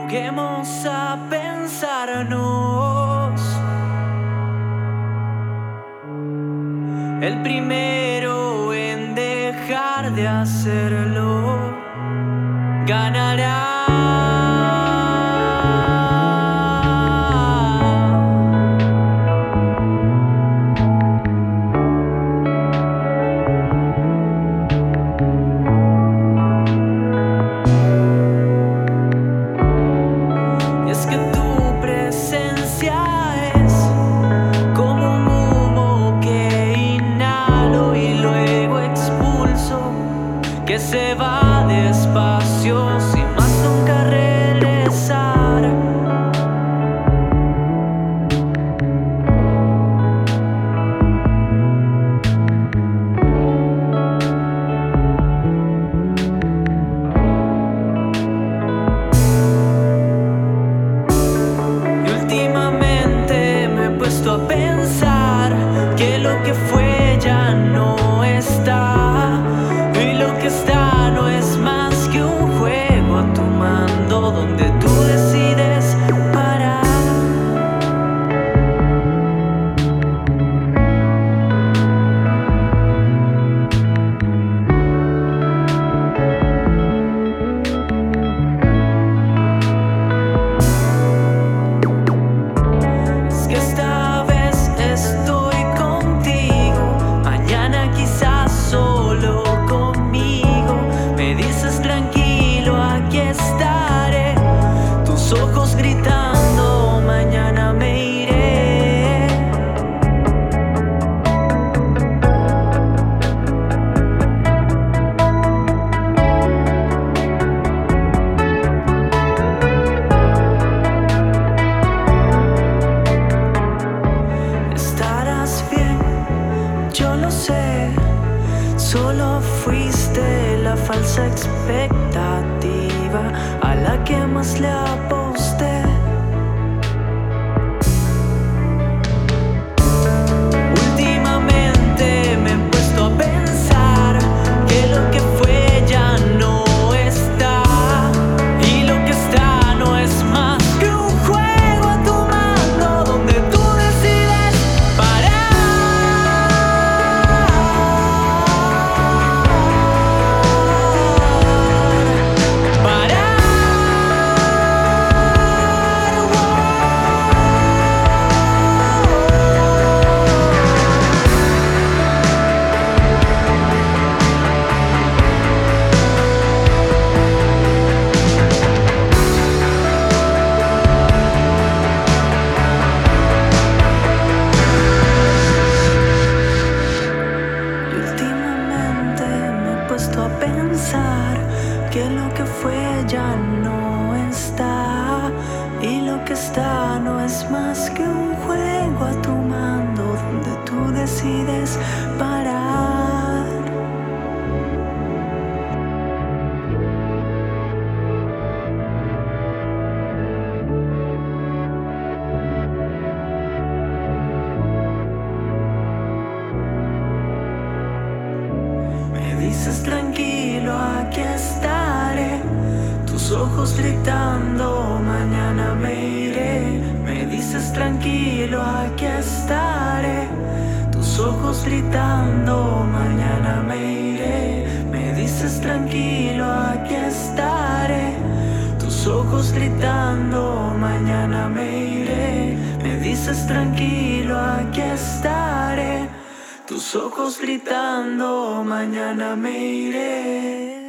Lleguemos a pensarnos. El primero en dejar de hacerlo ganará. Y es que tu presencia es como un humo que inhalo y luego expulso, que se va despacio sin más nunca regresar. Y últimamente me he puesto a pensar que lo que fue ya no está, y lo que está no es más que un juego a tu mando donde tú decides parar. Es que esta vez estoy contigo, mañana quizás solo conmigo. Me dices tranquilo, aquí estaré. Tus ojos gritando, mañana me iré. Estarás bien, yo lo sé. Solo fuiste la falsa expectativa a la que más le aposté. Últimamente me he puesto a pensar que lo que fue ya no está, y lo que está no es más que un juego a tu mando donde tú decides parar. Y últimamente me he puesto a pensar que lo que fue ya no está, y lo que está no es más que un juego a tu mando donde tú decides parar. Me dices tranquilo, aquí estaré. Tus ojos gritando, mañana me iré. Me dices tranquilo, aquí estaré. Tus ojos gritando, mañana me iré. Me dices tranquilo, aquí estaré. Tus ojos gritando, mañana me iré. Me dices tranquilo, aquí estaré. Tus ojos gritando, mañana me iré.